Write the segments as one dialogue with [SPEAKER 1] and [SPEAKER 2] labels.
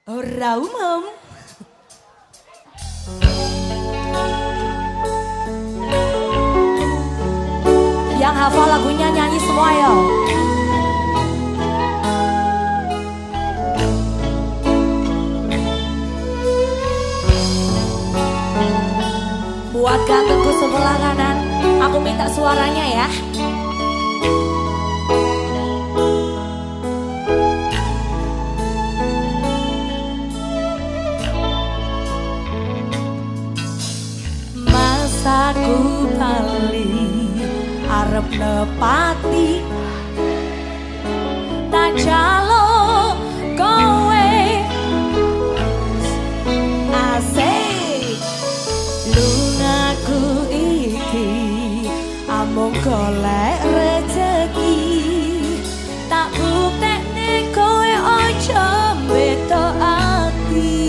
[SPEAKER 1] Ora umum. Yang hafal lagunya nyanyi semua ya. Buat gantengku sebelah kanan, aku minta suaranya ya. Masaku bali arep nepati tak jalo kowe asik lunaku iki amung golek rezeki tak buktekne kowe ojo beto ati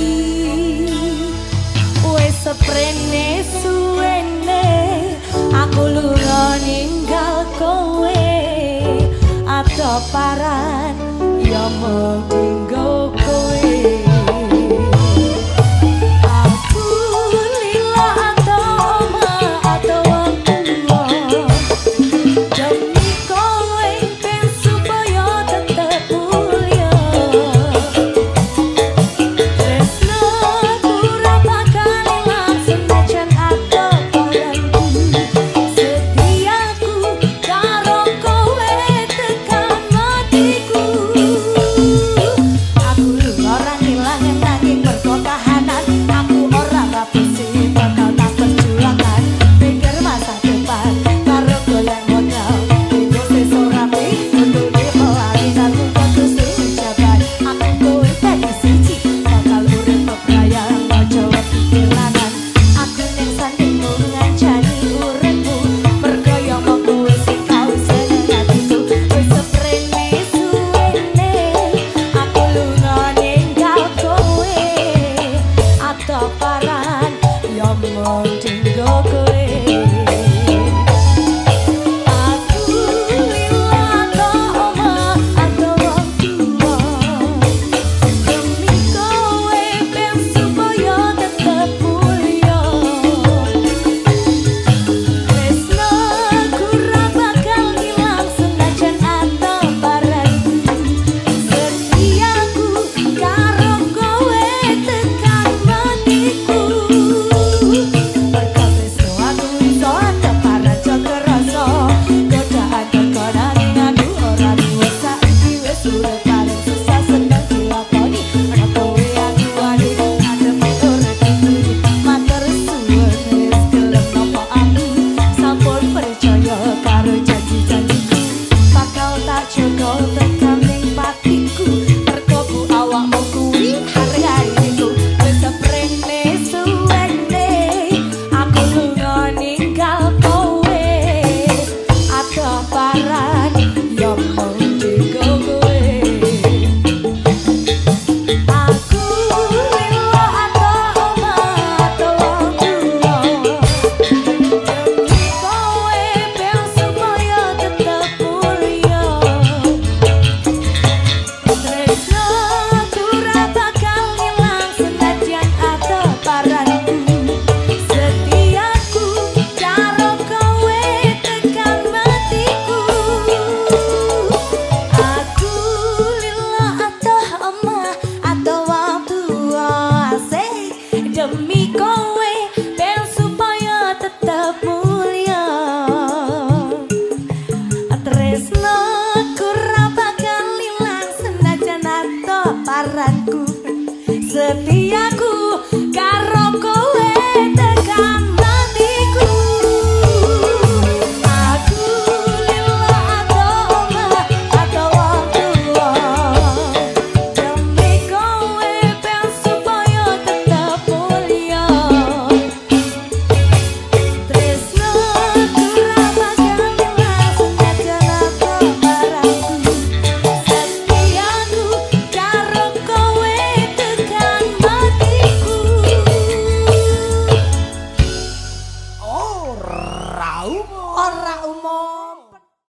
[SPEAKER 1] wis seprene suwene aku lunga ninggal kowe atau paran ya mau tinggal kowe. Aku lila atau oma atau wong tua demi kowe ben supaya tetep mulia. Tresno ora bakal ilang senajan atau paranku. Setiaku karo kowe tekan matiku. Aku orang hilang yang nanging berkotahanan. Aku orang rapusi bakal tak perjuangan. Pikir masa depan karo golek modal. Hidup sesorapi untuk dipelari aku fokus di jabat. Aku kowe tadi siji bakal urip bebrayang ojo kepikiran. Aku ning sandingmu ngancani uripmu. Mergo yo mok kowe sing tau seneng hatiku. Wis seprene suwene aku lunga ninggal kowe atau paran yo mung tinggo kowe. Aku lila atau oma atau wong tua demi kowe ben supaya tetep mulia. Tresno ora bakal ilang senajan atau paranku. Setiaku karo kowe tekan matiku. Mergo tresno aku iso atau paran jaga rasa. Godaan terkonan aku ora duwe saiki wis urip paling susah seneng dilakoni. Ana kowe aku wani ngadepi uripku. Matur suwun wis gelem nopo aku. Sampun percaya karo janji-janjiku. Bakal tak jaga tekan ning patiku. Mergo bu awakmu kuwi hargaiku. Wis seprene suwene aku lunga ninggal kowe atau paran yo mung tinggo kowe. Aku lila atau oma atau wong tua demi kowe ben supaya tetep mulia. Tresno ora bakal ilang senajan atau paranku. Setiaku karo kowe tekan matiku. Aku lila atau oma atau wong tua asik demi kowe ben supaya tetep mulia. Tresno ora bakal ilang senajan atau paranku. Setia